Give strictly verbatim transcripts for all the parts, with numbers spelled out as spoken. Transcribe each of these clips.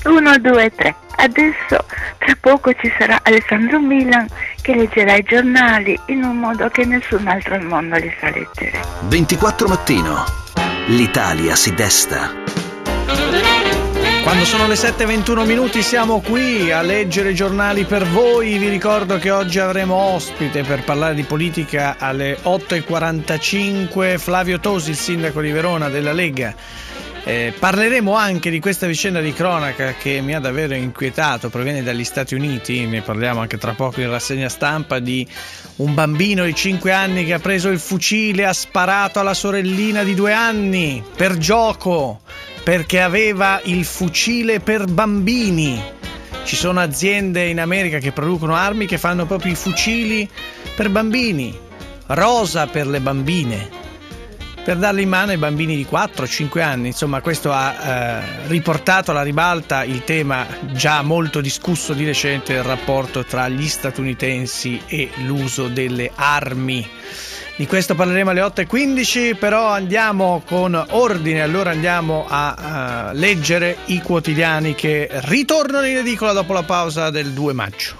uno, due, tre. Adesso tra poco ci sarà Alessandro Milan che leggerà i giornali in un modo che nessun altro al mondo li sa leggere. ventiquattro Mattino. L'Italia si desta. Quando sono le sette e ventuno minuti siamo qui a leggere i giornali per voi. Vi ricordo che oggi avremo ospite per parlare di politica alle otto e quarantacinque Flavio Tosi, il sindaco di Verona della Lega. Eh, parleremo anche di questa vicenda di cronaca che mi ha davvero inquietato, proviene dagli Stati Uniti, ne parliamo anche tra poco in rassegna stampa, di un bambino di cinque anni che ha preso il fucile e ha sparato alla sorellina di due anni per gioco, perché aveva il fucile per bambini. Ci sono aziende in America che producono armi che fanno proprio i fucili per bambini, rosa per le bambine, per darli in mano ai bambini di quattro cinque anni. Insomma, questo ha eh, riportato alla ribalta il tema già molto discusso di recente del rapporto tra gli statunitensi e l'uso delle armi. Di questo parleremo alle otto e quindici, però andiamo con ordine, allora andiamo a, a leggere i quotidiani che ritornano in edicola dopo la pausa del due maggio.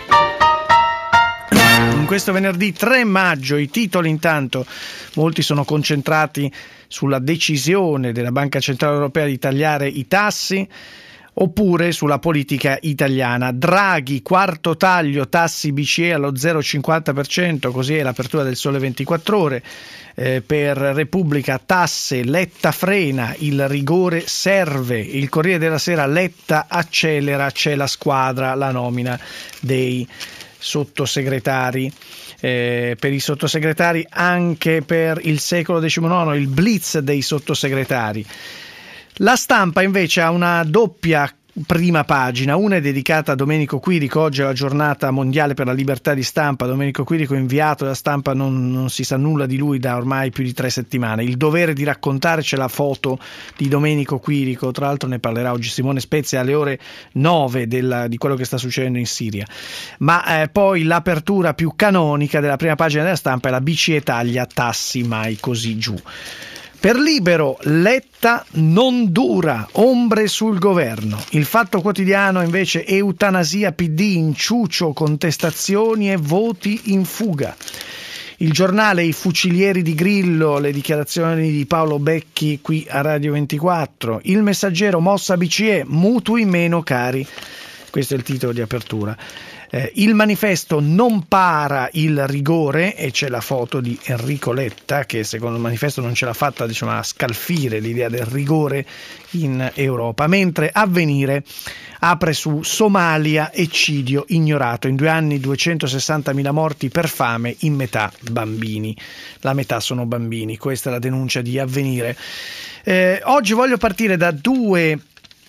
In questo venerdì tre maggio i titoli, intanto molti sono concentrati sulla decisione della Banca Centrale Europea di tagliare i tassi, oppure sulla politica italiana. Draghi, quarto taglio, tassi B C E allo zero virgola cinquanta per cento, così è l'apertura del Sole ventiquattro Ore. Eh, per Repubblica, tasse, Letta frena, il rigore serve. Il Corriere della Sera, Letta accelera, c'è la squadra, la nomina dei sottosegretari. Eh, per i sottosegretari, anche per il secolo diciannove, il blitz dei sottosegretari. La Stampa invece ha una doppia prima pagina, una è dedicata a Domenico Quirico, oggi è la giornata mondiale per la libertà di stampa. Domenico Quirico, inviato da Stampa, non, non si sa nulla di lui da ormai più di tre settimane. Il dovere di raccontarci la foto di Domenico Quirico, tra l'altro ne parlerà oggi Simone Spezia alle ore nove della, di quello che sta succedendo in Siria. Ma eh, poi l'apertura più canonica della prima pagina della Stampa è la B C E taglia, tassi mai così giù. Per Libero, Letta non dura, ombre sul governo. Il Fatto Quotidiano invece, eutanasia P D, inciucio, contestazioni e voti in fuga. Il Giornale, i fucilieri di Grillo, le dichiarazioni di Paolo Becchi qui a Radio ventiquattro. Il Messaggero, mossa B C E, mutui meno cari. Questo è il titolo di apertura. Eh, il Manifesto, non para il rigore, e c'è la foto di Enrico Letta che secondo il Manifesto non ce l'ha fatta, diciamo, a scalfire l'idea del rigore in Europa, mentre Avvenire apre su Somalia, eccidio ignorato, in due anni duecentosessantamila morti per fame, in metà bambini, la metà sono bambini. Questa è la denuncia di Avvenire. Eh, oggi voglio partire da due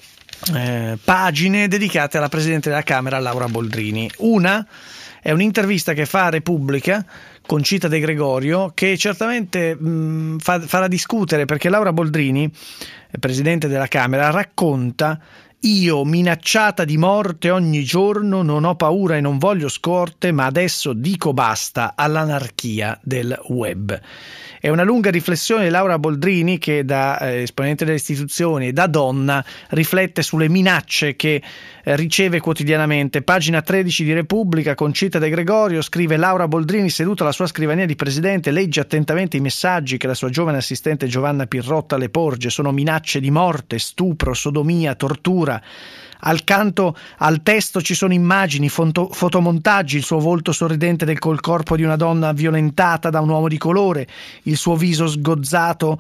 Eh, pagine dedicate alla Presidente della Camera Laura Boldrini. Una è un'intervista che fa a Repubblica Concita De Gregorio, che certamente mh, fa, farà discutere, perché Laura Boldrini, Presidente della Camera, racconta: io, minacciata di morte ogni giorno, non ho paura e non voglio scorte, ma adesso dico basta all'anarchia del web. È una lunga riflessione di Laura Boldrini che, da eh, esponente delle istituzioni e da donna, riflette sulle minacce che eh, riceve quotidianamente. Pagina tredici di Repubblica, Concita De Gregorio scrive: Laura Boldrini, seduta alla sua scrivania di presidente, legge attentamente i messaggi che la sua giovane assistente Giovanna Pirrotta le porge. Sono minacce di morte, stupro, sodomia, tortura. Accanto al testo ci sono immagini, foto, fotomontaggi, il suo volto sorridente del col corpo di una donna violentata da un uomo di colore, il suo viso sgozzato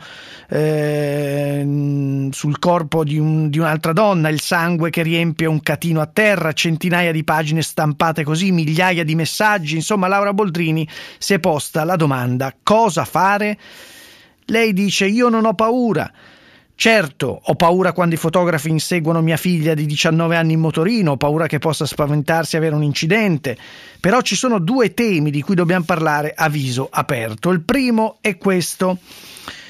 eh, sul corpo di, un, di un'altra donna, il sangue che riempie un catino a terra, centinaia di pagine stampate così, migliaia di messaggi. Insomma, Laura Boldrini si è posta la domanda: cosa fare? Lei dice: io non ho paura. Certo, ho paura quando i fotografi inseguono mia figlia di diciannove anni in motorino, ho paura che possa spaventarsi e avere un incidente, però ci sono due temi di cui dobbiamo parlare a viso aperto. Il primo è questo: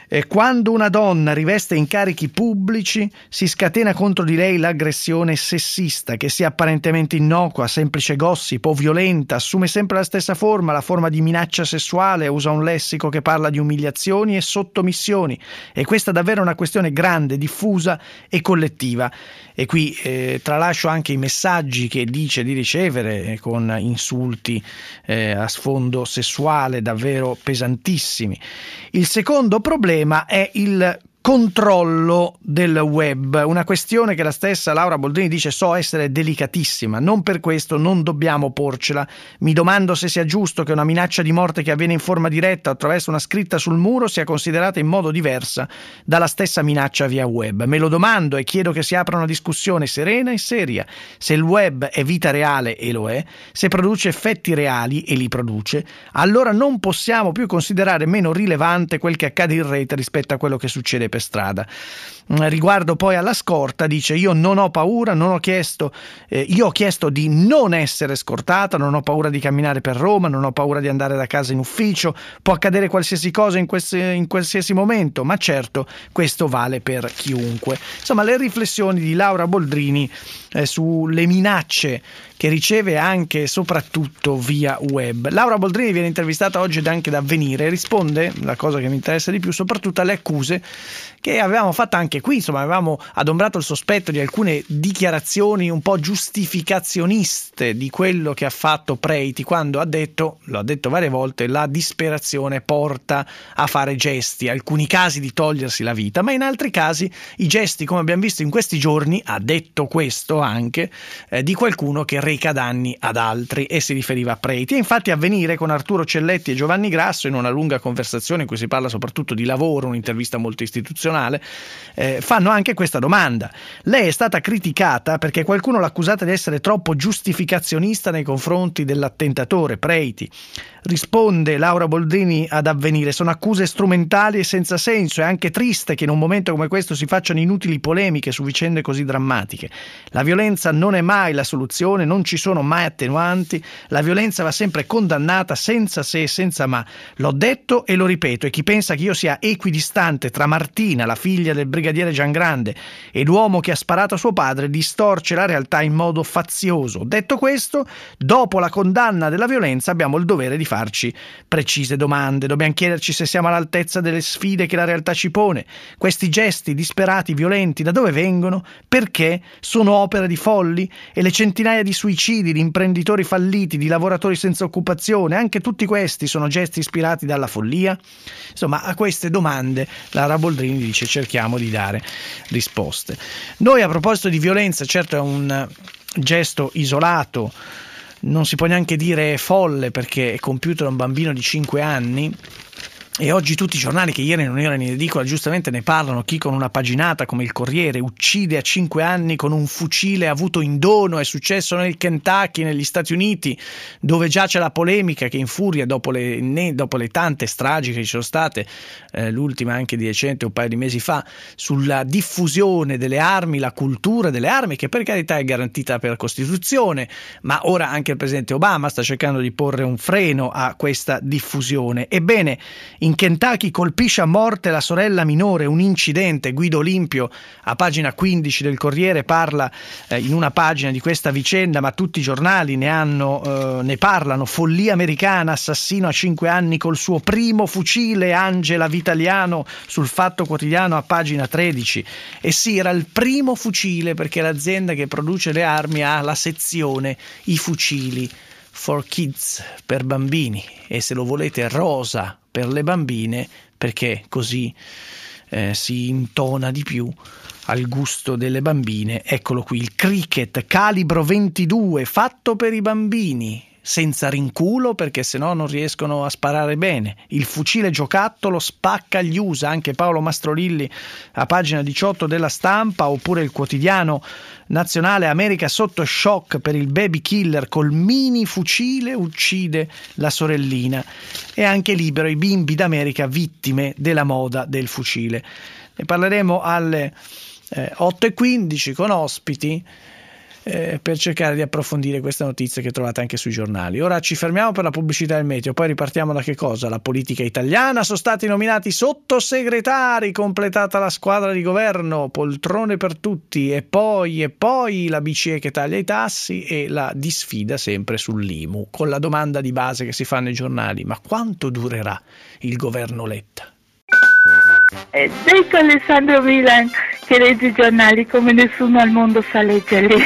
Eh, quando una donna riveste incarichi pubblici si scatena contro di lei l'aggressione sessista, che sia apparentemente innocua, semplice gossip o violenta, assume sempre la stessa forma, la forma di minaccia sessuale, usa un lessico che parla di umiliazioni e sottomissioni, e questa è davvero una questione grande, diffusa e collettiva. E qui eh, tralascio anche i messaggi che dice di ricevere eh, con insulti eh, a sfondo sessuale davvero pesantissimi. Il secondo problema è il controllo del web, una questione che la stessa Laura Boldrini dice so essere delicatissima, non per questo non dobbiamo porcela. Mi domando se sia giusto che una minaccia di morte che avviene in forma diretta attraverso una scritta sul muro sia considerata in modo diversa dalla stessa minaccia via web. Me lo domando e chiedo che si apra una discussione serena e seria. Se il web è vita reale, e lo è, se produce effetti reali, e li produce, allora non possiamo più considerare meno rilevante quel che accade in rete rispetto a quello che succede per strada. Riguardo poi alla scorta dice io non ho paura, non ho chiesto eh, io ho chiesto di non essere scortata, non ho paura di camminare per Roma, non ho paura di andare da casa in ufficio, può accadere qualsiasi cosa in, queste, in qualsiasi momento, ma certo questo vale per chiunque. Insomma, le riflessioni di Laura Boldrini eh, sulle minacce che riceve anche e soprattutto via web. Laura Boldrini viene intervistata oggi anche da Avvenire e risponde, la cosa che mi interessa di più, soprattutto alle accuse che avevamo fatto anche qui. Insomma, avevamo adombrato il sospetto di alcune dichiarazioni un po' giustificazioniste di quello che ha fatto Preti quando ha detto, lo ha detto varie volte, la disperazione porta a fare gesti, alcuni casi di togliersi la vita, ma in altri casi i gesti, come abbiamo visto in questi giorni, ha detto questo anche, eh, di qualcuno che reca danni ad altri, e si riferiva a Preti. E infatti Avvenire con Arturo Celletti e Giovanni Grasso, in una lunga conversazione in cui si parla soprattutto di lavoro, un'intervista molto istituzionale, eh, fanno anche questa domanda. Lei è stata criticata perché qualcuno l'ha accusata di essere troppo giustificazionista nei confronti dell'attentatore Preti. Risponde Laura Boldrini ad Avvenire: sono accuse strumentali e senza senso, è anche triste che in un momento come questo si facciano inutili polemiche su vicende così drammatiche. La violenza non è mai la soluzione, non ci sono mai attenuanti, la violenza va sempre condannata senza se e senza ma. L'ho detto e lo ripeto, e chi pensa che io sia equidistante tra Martina, la figlia del brigadiere Giangrande, e l'uomo che ha sparato a suo padre distorce la realtà in modo fazioso. Detto questo, dopo la condanna della violenza abbiamo il dovere di farci precise domande, dobbiamo chiederci se siamo all'altezza delle sfide che la realtà ci pone. Questi gesti disperati, violenti, da dove vengono? Perché? Sono opera di folli? E le centinaia di suicidi, di imprenditori falliti, di lavoratori senza occupazione, anche tutti questi sono gesti ispirati dalla follia? Insomma, a queste domande Laura Boldrini dice cerchiamo di dare risposte. Noi, a proposito di violenza, certo è un gesto isolato, non si può neanche dire folle perché è compiuto da un bambino di cinque anni, e oggi tutti i giornali che ieri non erano in edicola giustamente ne parlano. Chi con una paginata come il Corriere uccide a cinque anni con un fucile avuto in dono, è successo nel Kentucky, negli Stati Uniti, dove già c'è la polemica che infuria dopo le, ne, dopo le tante stragi che ci sono state, eh, l'ultima anche di recente, un paio di mesi fa, sulla diffusione delle armi, la cultura delle armi, che per carità è garantita per Costituzione, ma ora anche il presidente Obama sta cercando di porre un freno a questa diffusione. Ebbene, in Kentucky colpisce a morte la sorella minore, un incidente. Guido Olimpio a pagina quindici del Corriere parla eh, in una pagina di questa vicenda, ma tutti i giornali ne, hanno, eh, ne parlano. Follia americana, assassino a cinque anni col suo primo fucile, Angela Vitaliano sul Fatto Quotidiano a pagina tredici. E sì, era il primo fucile perché l'azienda che produce le armi ha la sezione i fucili for kids, per bambini, e se lo volete rosa per le bambine, perché così eh, si intona di più al gusto delle bambine. Eccolo qui, il cricket calibro ventidue fatto per i bambini, senza rinculo perché sennò non riescono a sparare bene. Il fucile giocattolo spacca gli U S A, anche Paolo Mastrolilli a pagina diciotto della Stampa, oppure il quotidiano nazionale America sotto shock per il baby killer, col mini fucile uccide la sorellina. E anche Libero, i bimbi d'America vittime della moda del fucile. Ne parleremo alle eh, otto e quindici con ospiti. eh, per cercare di approfondire queste notizie che trovate anche sui giornali. Ora ci fermiamo per la pubblicità del meteo, poi ripartiamo da che cosa? La politica italiana, sono stati nominati sottosegretari, completata la squadra di governo, poltrone per tutti, e poi e poi la B C E che taglia i tassi e la disfida sempre sull'I M U, con la domanda di base che si fa nei giornali: ma quanto durerà il governo Letta? Eh, detto Alessandro Milan che legge i giornali come nessuno al mondo sa leggerli.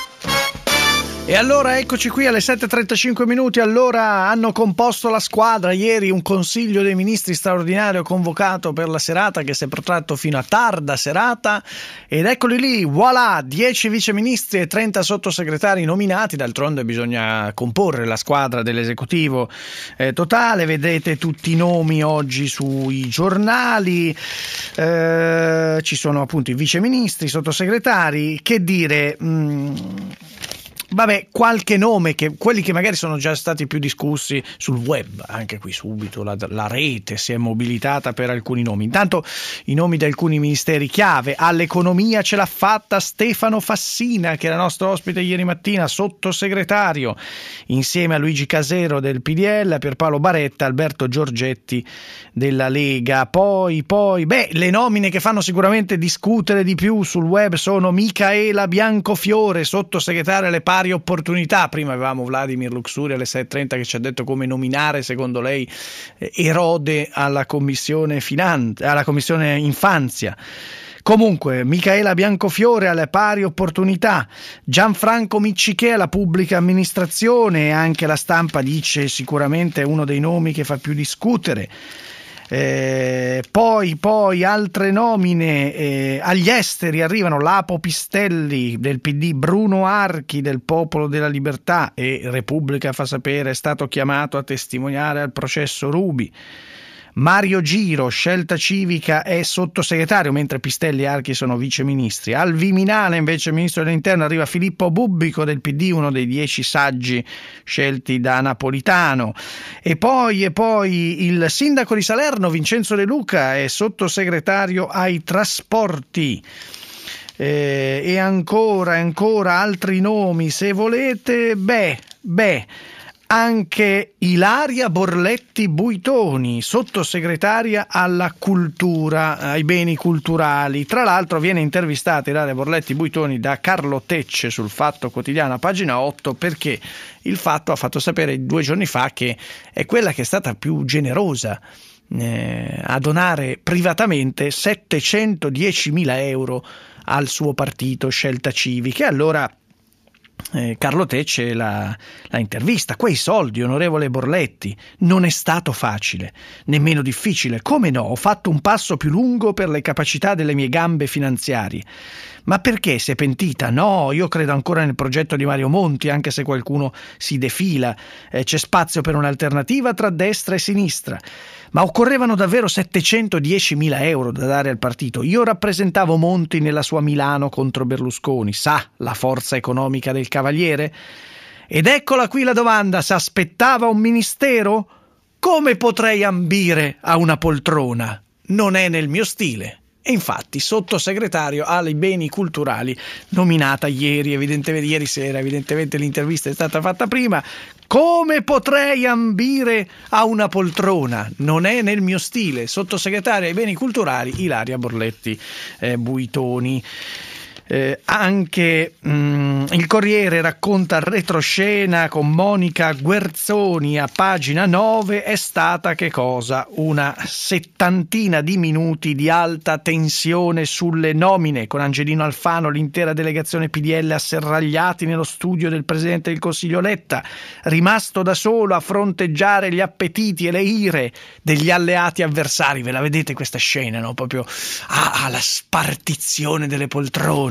E allora eccoci qui alle sette e trentacinque minuti. Allora hanno composto la squadra ieri un consiglio dei ministri straordinario convocato per la serata che si è protratto fino a tarda serata, ed eccoli lì, voilà, dieci viceministri e trenta sottosegretari nominati. D'altronde bisogna comporre la squadra dell'esecutivo eh, totale, vedete tutti i nomi oggi sui giornali, eh, ci sono appunto i viceministri, i sottosegretari, che dire... Mh, Vabbè, qualche nome, che quelli che magari sono già stati più discussi sul web, anche qui subito la, la rete si è mobilitata per alcuni nomi. Intanto i nomi di alcuni ministeri chiave: all'economia ce l'ha fatta Stefano Fassina, che era nostro ospite ieri mattina, sottosegretario, insieme a Luigi Casero del P D L, a Pierpaolo Baretta, Alberto Giorgetti della Lega. Poi, poi, beh, le nomine che fanno sicuramente discutere di più sul web sono Micaela Biancofiore, sottosegretaria alle pari opportunità. Prima avevamo Vladimir Luxuria alle sei e trenta che ci ha detto come nominare secondo lei Erode alla commissione finanza, alla commissione infanzia. Comunque, Micaela Biancofiore alle pari opportunità, Gianfranco Miccichè alla pubblica amministrazione, anche la stampa dice sicuramente è uno dei nomi che fa più discutere. Eh, poi poi altre nomine, eh, agli esteri arrivano Lapo Pistelli del P D, Bruno Archi del Popolo della Libertà, e Repubblica fa sapere è stato chiamato a testimoniare al processo Ruby. Mario Giro, Scelta Civica, è sottosegretario, mentre Pistelli e Archi sono viceministri. Al Viminale invece ministro dell'interno arriva Filippo Bubbico del P D, uno dei dieci saggi scelti da Napolitano. E poi e poi il sindaco di Salerno Vincenzo De Luca è sottosegretario ai trasporti. Eh, e ancora ancora altri nomi se volete. Beh, beh anche Ilaria Borletti Buitoni, sottosegretaria alla cultura, ai beni culturali. Tra l'altro viene intervistata Ilaria Borletti Buitoni da Carlo Tecce sul Fatto Quotidiano, pagina otto, perché il Fatto ha fatto sapere due giorni fa che è quella che è stata più generosa eh, a donare privatamente settecentodiecimila euro al suo partito Scelta Civica. E allora Eh, Carlo Tecce la, la intervista: quei soldi, onorevole Borletti, non è stato facile, nemmeno difficile. Come no, ho fatto un passo più lungo per le capacità delle mie gambe finanziarie. Ma perché si è pentita? No, io credo ancora nel progetto di Mario Monti, anche se qualcuno si defila. Eh, c'è spazio per un'alternativa tra destra e sinistra. Ma occorrevano davvero settecentodiecimila euro da dare al partito. Io rappresentavo Monti nella sua Milano contro Berlusconi. Sa la forza economica del cavaliere? Ed eccola qui la domanda: se aspettava un ministero? Come potrei ambire a una poltrona? Non è nel mio stile. E infatti sottosegretario ai beni culturali, nominata ieri, evidentemente ieri sera, evidentemente l'intervista è stata fatta prima. Come potrei ambire a una poltrona? Non è nel mio stile. Sottosegretario ai beni culturali Ilaria Borletti eh, Buitoni. Eh, anche mh, il Corriere racconta retroscena con Monica Guerzoni a pagina nove. È stata che cosa? Una settantina di minuti di alta tensione sulle nomine, con Angelino Alfano, l'intera delegazione P D L asserragliati nello studio del Presidente del Consiglio Letta, rimasto da solo a fronteggiare gli appetiti e le ire degli alleati avversari. Ve la vedete questa scena, no? Proprio ah, ah, la spartizione delle poltrone.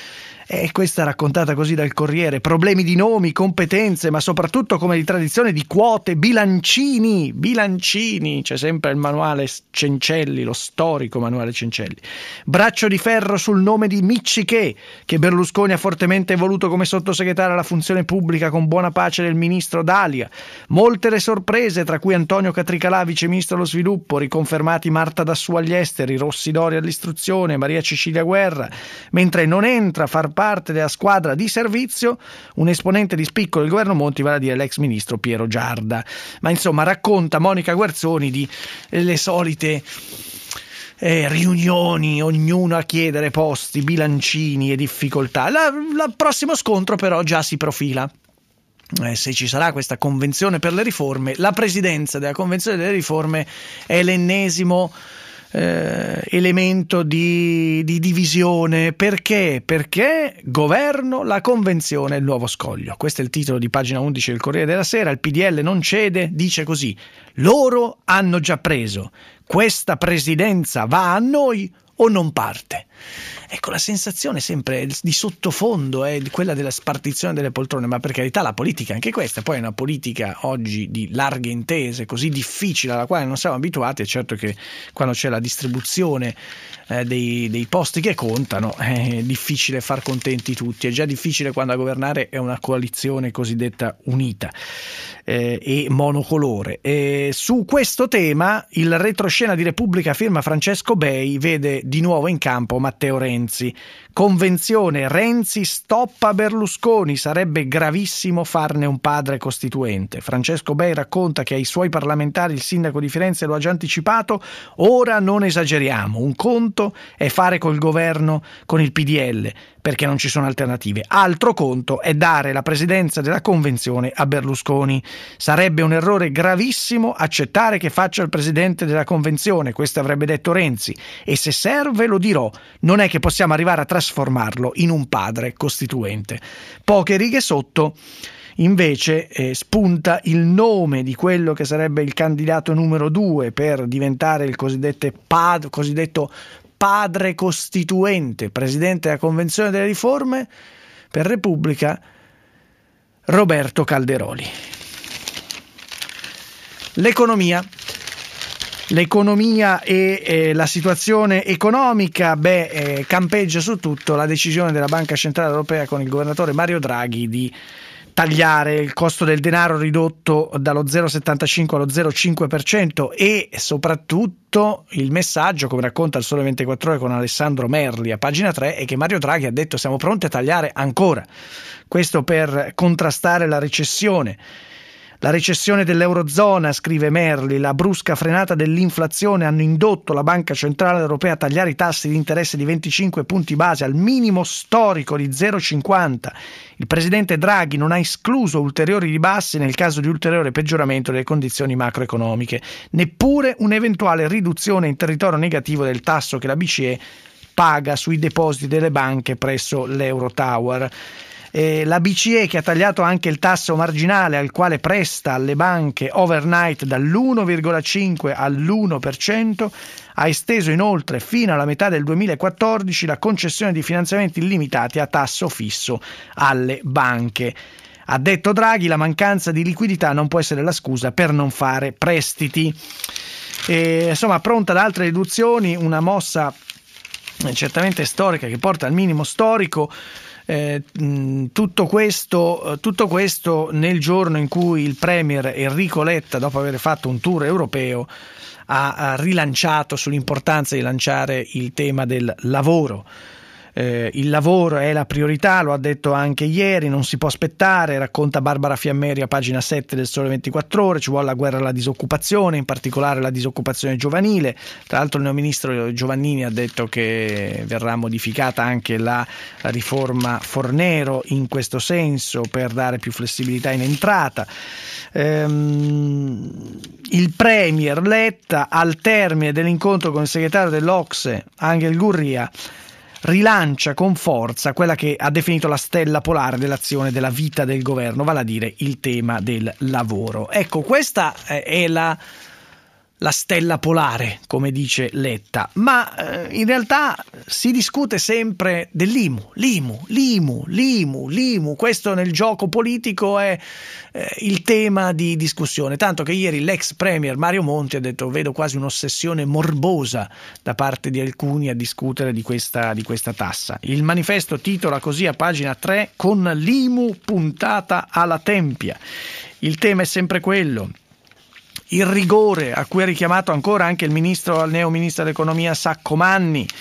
E questa raccontata così dal Corriere: problemi di nomi, competenze, ma soprattutto, come di tradizione, di quote, bilancini, bilancini. C'è sempre il manuale Cencelli, lo storico manuale Cencelli. Braccio di ferro sul nome di Miccichè, che Berlusconi ha fortemente voluto come sottosegretario alla funzione pubblica, con buona pace del ministro Dalia. Molte le sorprese, tra cui Antonio Catricalà, vice ministro dello sviluppo, riconfermati Marta Dassù agli esteri, Rossi Dori all'istruzione, Maria Cecilia Guerra, mentre non entra a far parte della squadra di servizio un esponente di spicco del governo Monti, vale a dire l'ex ministro Piero Giarda. Ma insomma racconta Monica Guerzoni di eh, le solite Eh, riunioni, ognuno a chiedere posti, bilancini e difficoltà. La, la prossimo scontro però già si profila. Eh, se ci sarà questa convenzione per le riforme, la presidenza della convenzione delle riforme è l'ennesimo eh, elemento di, di divisione. Perché? Perché governo, la convenzione e il nuovo scoglio. Questo è il titolo di pagina undici del Corriere della Sera. Il P D L non cede, dice così: loro hanno già preso, questa presidenza va a noi o non parte. Ecco, la sensazione sempre di sottofondo è quella della spartizione delle poltrone, ma per carità la politica anche questa, poi è una politica oggi di larghe intese, così difficile, alla quale non siamo abituati. È certo che quando c'è la distribuzione eh, dei, dei posti che contano è difficile far contenti tutti, è già difficile quando a governare è una coalizione cosiddetta unita eh, e monocolore. E su questo tema il retroscena di Repubblica firma Francesco Bei vede di nuovo in campo Matteo Renzi. Convenzione: Renzi stoppa Berlusconi, sarebbe gravissimo farne un padre costituente. Francesco Bei racconta che ai suoi parlamentari il sindaco di Firenze lo ha già anticipato: ora non esageriamo, un conto è fare col governo con il P D L perché non ci sono alternative, altro conto è dare la presidenza della convenzione a Berlusconi. Sarebbe un errore gravissimo accettare che faccia il presidente della convenzione, questo avrebbe detto Renzi, e se serve lo dirò, non è che possiamo arrivare a trasformarlo in un padre costituente. Poche righe sotto invece eh, spunta il nome di quello che sarebbe il candidato numero due per diventare il cosiddetto pad, cosiddetto padre costituente, presidente della Convenzione delle Riforme, per Repubblica, Roberto Calderoli. L'economia. L'economia e eh, la situazione economica, beh, eh, campeggia su tutto la decisione della Banca Centrale Europea con il governatore Mario Draghi di tagliare il costo del denaro ridotto dallo zero virgola settantacinque allo zero virgola cinque per cento e soprattutto il messaggio, come racconta il Sole ventiquattro Ore con Alessandro Merli a pagina tre, è che Mario Draghi ha detto siamo pronti a tagliare ancora, questo per contrastare la recessione. La recessione dell'Eurozona, scrive Merli, la brusca frenata dell'inflazione hanno indotto la Banca Centrale Europea a tagliare i tassi di interesse di venticinque punti base al minimo storico di zero virgola cinquanta. Il presidente Draghi non ha escluso ulteriori ribassi nel caso di ulteriore peggioramento delle condizioni macroeconomiche, neppure un'eventuale riduzione in territorio negativo del tasso che la B C E paga sui depositi delle banche presso l'Eurotower. Eh, la B C E, che ha tagliato anche il tasso marginale al quale presta alle banche overnight dall'uno virgola cinque all'uno per cento, ha esteso inoltre fino alla metà del duemilaquattordici la concessione di finanziamenti illimitati a tasso fisso alle banche. Ha detto Draghi, la mancanza di liquidità non può essere la scusa per non fare prestiti. E, insomma, pronta ad altre riduzioni, una mossa certamente storica che porta al minimo storico. Eh, tutto questo, tutto questo nel giorno in cui il premier Enrico Letta, dopo aver fatto un tour europeo, ha, ha rilanciato sull'importanza di lanciare il tema del lavoro. Eh, il lavoro è la priorità, lo ha detto anche ieri, non si può aspettare, racconta Barbara Fiammeri a pagina sette del Sole ventiquattro Ore, ci vuole la guerra alla disoccupazione, in particolare la disoccupazione giovanile. Tra l'altro il neoministro Giovannini ha detto che verrà modificata anche la riforma Fornero in questo senso per dare più flessibilità in entrata. Ehm, il premier Letta, al termine dell'incontro con il segretario dell'Ocse Angel Gurria, rilancia con forza quella che ha definito la stella polare dell'azione della vita del governo, vale a dire il tema del lavoro. Ecco, questa è la, la stella polare, come dice Letta, ma eh, in realtà si discute sempre dell'I M U, l'I M U, l'I M U, l'I M U, l'I M U, questo nel gioco politico è eh, il tema di discussione, tanto che ieri l'ex premier Mario Monti ha detto vedo quasi un'ossessione morbosa da parte di alcuni a discutere di questa, di questa tassa. Il manifesto titola così a pagina tre: con l'I M U puntata alla tempia. Il tema è sempre quello. Il rigore a cui ha richiamato ancora anche il ministro, il neo ministro dell'economia Saccomanni,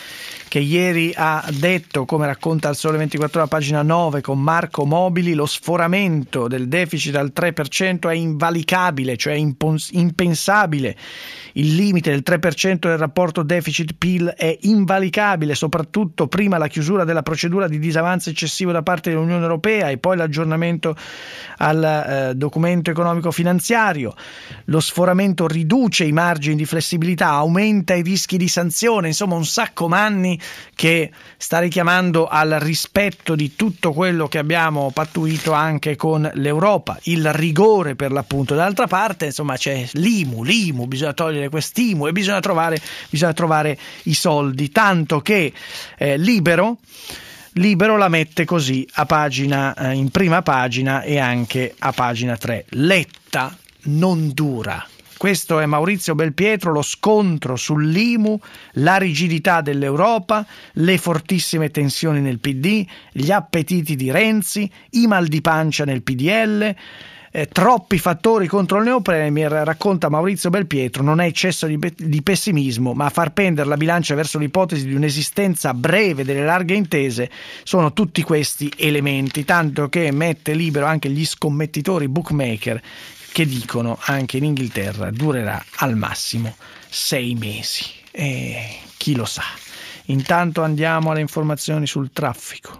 che ieri ha detto, come racconta il Sole ventiquattro Ore, pagina nove, con Marco Mobili, lo sforamento del deficit al tre per cento è invalicabile, cioè impons- impensabile. Il limite del tre per cento del rapporto deficit-P I L è invalicabile, soprattutto prima la chiusura della procedura di disavanzo eccessivo da parte dell'Unione Europea e poi l'aggiornamento al eh, documento economico finanziario. Lo sforamento riduce i margini di flessibilità, aumenta i rischi di sanzione, insomma un sacco Manni che sta richiamando al rispetto di tutto quello che abbiamo pattuito anche con l'Europa, il rigore per l'appunto. D'altra parte insomma c'è l'I M U, l'I M U, bisogna togliere quest'I M U e bisogna trovare, bisogna trovare i soldi, tanto che eh, Libero Libero la mette così a pagina, eh, in prima pagina e anche a pagina tre. Letta non dura. Questo è Maurizio Belpietro, lo scontro sull'I M U, la rigidità dell'Europa, le fortissime tensioni nel P D, gli appetiti di Renzi, i mal di pancia nel P D L. Eh, troppi fattori contro il neopremier, racconta Maurizio Belpietro, non è eccesso di, di pessimismo, ma a far pendere la bilancia verso l'ipotesi di un'esistenza breve delle larghe intese sono tutti questi elementi, tanto che mette libero anche gli scommettitori bookmaker che dicono anche in Inghilterra durerà al massimo sei mesi. E chi lo sa. Intanto andiamo alle informazioni sul traffico.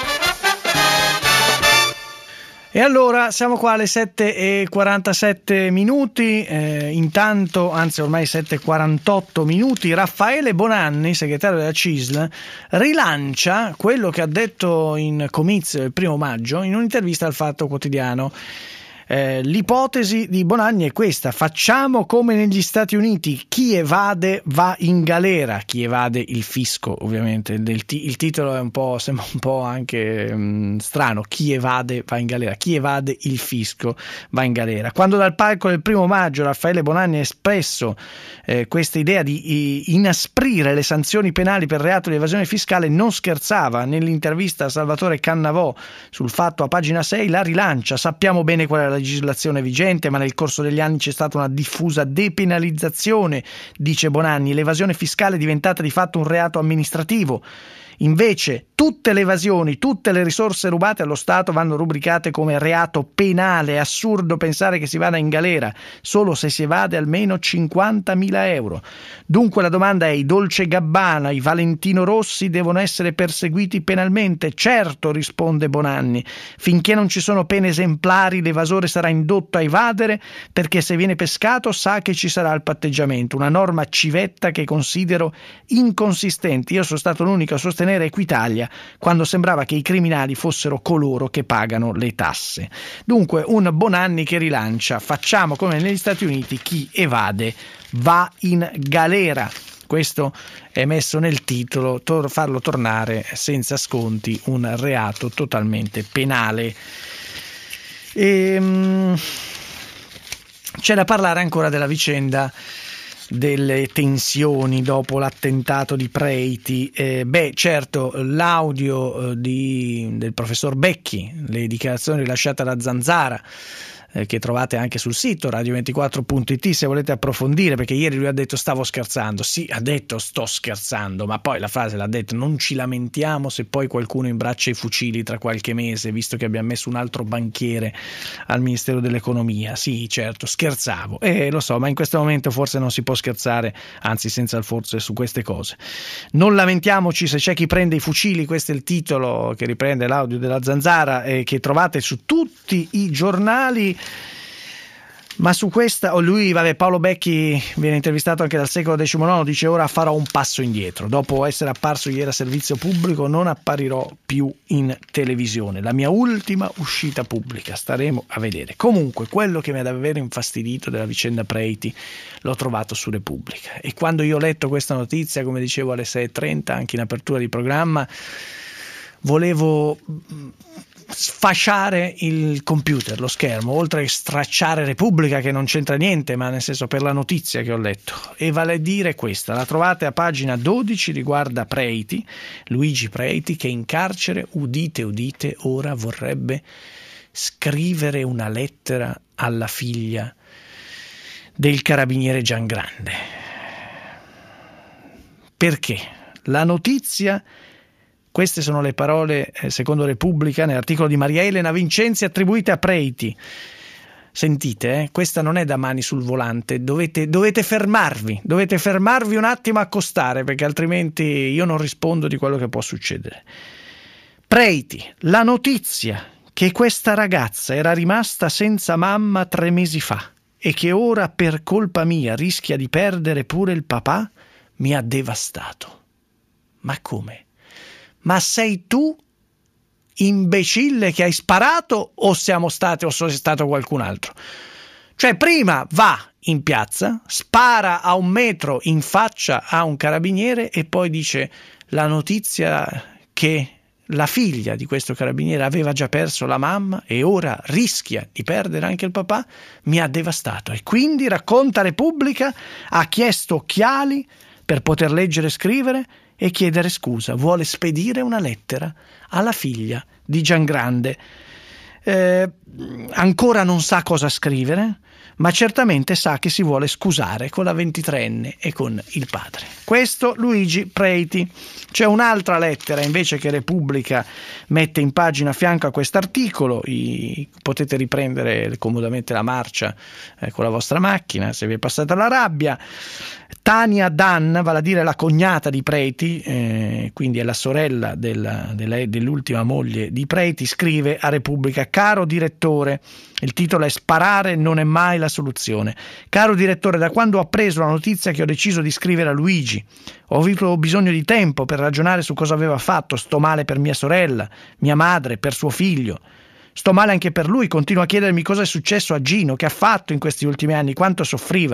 E allora siamo qua alle sette e quarantasette minuti, eh, intanto, anzi ormai sette e quarantotto minuti, Raffaele Bonanni, segretario della C I S L, rilancia quello che ha detto in comizio il primo maggio in un'intervista al Fatto Quotidiano. Eh, l'ipotesi di Bonanni è questa: facciamo come negli Stati Uniti, chi evade va in galera, chi evade il fisco, ovviamente del t- il titolo è un po', sembra un po' anche mh, strano, chi evade va in galera, chi evade il fisco va in galera. Quando dal palco del primo maggio Raffaele Bonanni ha espresso eh, questa idea di i, inasprire le sanzioni penali per reato di evasione fiscale, non scherzava. Nell'intervista a Salvatore Cannavò sul Fatto a pagina sei la rilancia: sappiamo bene qual è la legislazione vigente, ma nel corso degli anni c'è stata una diffusa depenalizzazione, dice Bonanni. L'evasione fiscale è diventata di fatto un reato amministrativo. Invece tutte le evasioni, tutte le risorse rubate allo Stato vanno rubricate come reato penale. È assurdo pensare che si vada in galera solo se si evade almeno cinquantamila euro. Dunque la domanda è: i Dolce Gabbana, i Valentino Rossi devono essere perseguiti penalmente? Certo, risponde Bonanni. Finché non ci sono pene esemplari l'evasore sarà indotto a evadere, perché se viene pescato sa che ci sarà il patteggiamento. Una norma civetta che considero inconsistente. Io sono stato l'unico a sostenere Equitalia quando sembrava che i criminali fossero coloro che pagano le tasse. Dunque un Bonanni che rilancia: facciamo come negli Stati Uniti, chi evade va in galera. Questo è messo nel titolo, tor- farlo tornare senza sconti un reato totalmente penale. E, um, c'è da parlare ancora della vicenda delle tensioni dopo l'attentato di Preti. Eh, beh, certo, l'audio eh, di, del professor Becchi, le dichiarazioni rilasciate da Zanzara, eh, che trovate anche sul sito radio ventiquattro punto it se volete approfondire, perché ieri lui ha detto stavo scherzando. Sì, ha detto sto scherzando, ma poi la frase l'ha detto: non ci lamentiamo se poi qualcuno imbraccia i fucili tra qualche mese, visto che abbiamo messo un altro banchiere al Ministero dell'Economia. Sì, certo, scherzavo, e eh, lo so, ma in questo momento forse non si può scherzare, anzi senza il forse, su queste cose. Non lamentiamoci se c'è chi prende i fucili, questo è il titolo che riprende l'audio della Zanzara, e eh, che trovate su tutti i giornali. Ma su questa, oh, lui, vabbè, Paolo Becchi viene intervistato anche dal Secolo diciannove, dice: ora farò un passo indietro, dopo essere apparso ieri a servizio pubblico non apparirò più in televisione, la mia ultima uscita pubblica, staremo a vedere. Comunque quello che mi ha davvero infastidito della vicenda Preti l'ho trovato su Repubblica, e quando io ho letto questa notizia, come dicevo alle sei e trenta anche in apertura di programma, volevo sfasciare il computer, lo schermo, oltre a stracciare Repubblica, che non c'entra niente, ma nel senso per la notizia che ho letto. E vale a dire questa, la trovate a pagina dodici, riguarda Preti, Luigi Preti, che in carcere, udite udite, ora vorrebbe scrivere una lettera alla figlia del carabiniere Giangrande. Perché? La notizia, queste sono le parole eh, secondo Repubblica nell'articolo di Maria Elena Vincenzi attribuite a Preti. Sentite, eh, questa non è da mani sul volante, dovete, dovete fermarvi, dovete fermarvi un attimo a accostare, perché altrimenti io non rispondo di quello che può succedere. Preti, la notizia che questa ragazza era rimasta senza mamma tre mesi fa e che ora per colpa mia rischia di perdere pure il papà mi ha devastato. Ma come? Ma sei tu imbecille che hai sparato o siamo stati o sei stato qualcun altro? Cioè prima va in piazza, spara a un metro in faccia a un carabiniere e poi dice la notizia che la figlia di questo carabiniere aveva già perso la mamma e ora rischia di perdere anche il papà mi ha devastato. E quindi racconta Repubblica, ha chiesto occhiali per poter leggere e scrivere e chiedere scusa, vuole spedire una lettera alla figlia di Giangrande. Eh, ancora non sa cosa scrivere, ma certamente sa che si vuole scusare con la ventitreenne e con il padre. Questo Luigi Preti. C'è un'altra lettera invece che Repubblica mette in pagina a fianco a quest'articolo, I, potete riprendere comodamente la marcia eh, con la vostra macchina se vi è passata la rabbia. Tania Dan, vale a dire la cognata di Preti, eh, quindi è la sorella della, della, dell'ultima moglie di Preti, scrive a Repubblica: caro direttore, il titolo è Sparare non è mai la soluzione. Caro direttore, da quando ho appreso la notizia che ho deciso di scrivere a Luigi, ho avuto bisogno di tempo per ragionare su cosa aveva fatto. Sto male per mia sorella, mia madre, per suo figlio. Sto male anche per lui, continuo a chiedermi cosa è successo a Gino, che ha fatto in questi ultimi anni, quanto soffriva.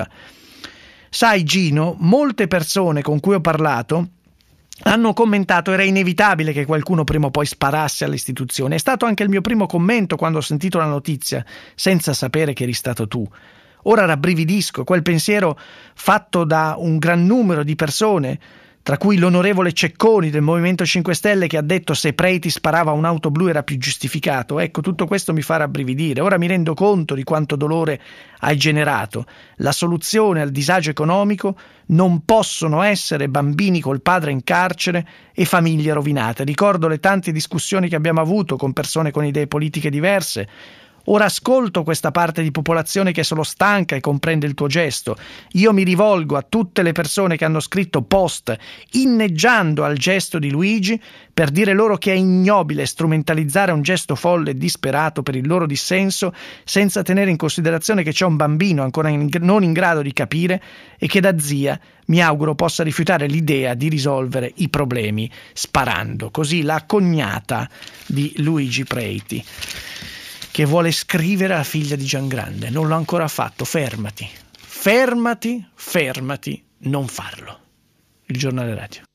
Sai Gino, molte persone con cui ho parlato hanno commentato era inevitabile che qualcuno prima o poi sparasse all'istituzione. È stato anche il mio primo commento quando ho sentito la notizia, senza sapere che eri stato tu. Ora rabbrividisco, quel pensiero fatto da un gran numero di persone, tra cui l'onorevole Cecconi del Movimento cinque Stelle che ha detto se Preti sparava a un'auto blu era più giustificato. Ecco, tutto questo mi fa rabbrividire. Ora mi rendo conto di quanto dolore hai generato. La soluzione al disagio economico non possono essere bambini col padre in carcere e famiglie rovinate. Ricordo le tante discussioni che abbiamo avuto con persone con idee politiche diverse. Ora ascolto questa parte di popolazione che è solo stanca e comprende il tuo gesto. Io mi rivolgo a tutte le persone che hanno scritto post inneggiando al gesto di Luigi per dire loro che è ignobile strumentalizzare un gesto folle e disperato per il loro dissenso senza tenere in considerazione che c'è un bambino ancora in, non in grado di capire e che da zia mi auguro possa rifiutare l'idea di risolvere i problemi sparando. Così la cognata di Luigi Preti, che vuole scrivere alla figlia di Giangrande. Non l'ho ancora fatto, fermati, fermati, fermati, non farlo. Il Giornale Radio.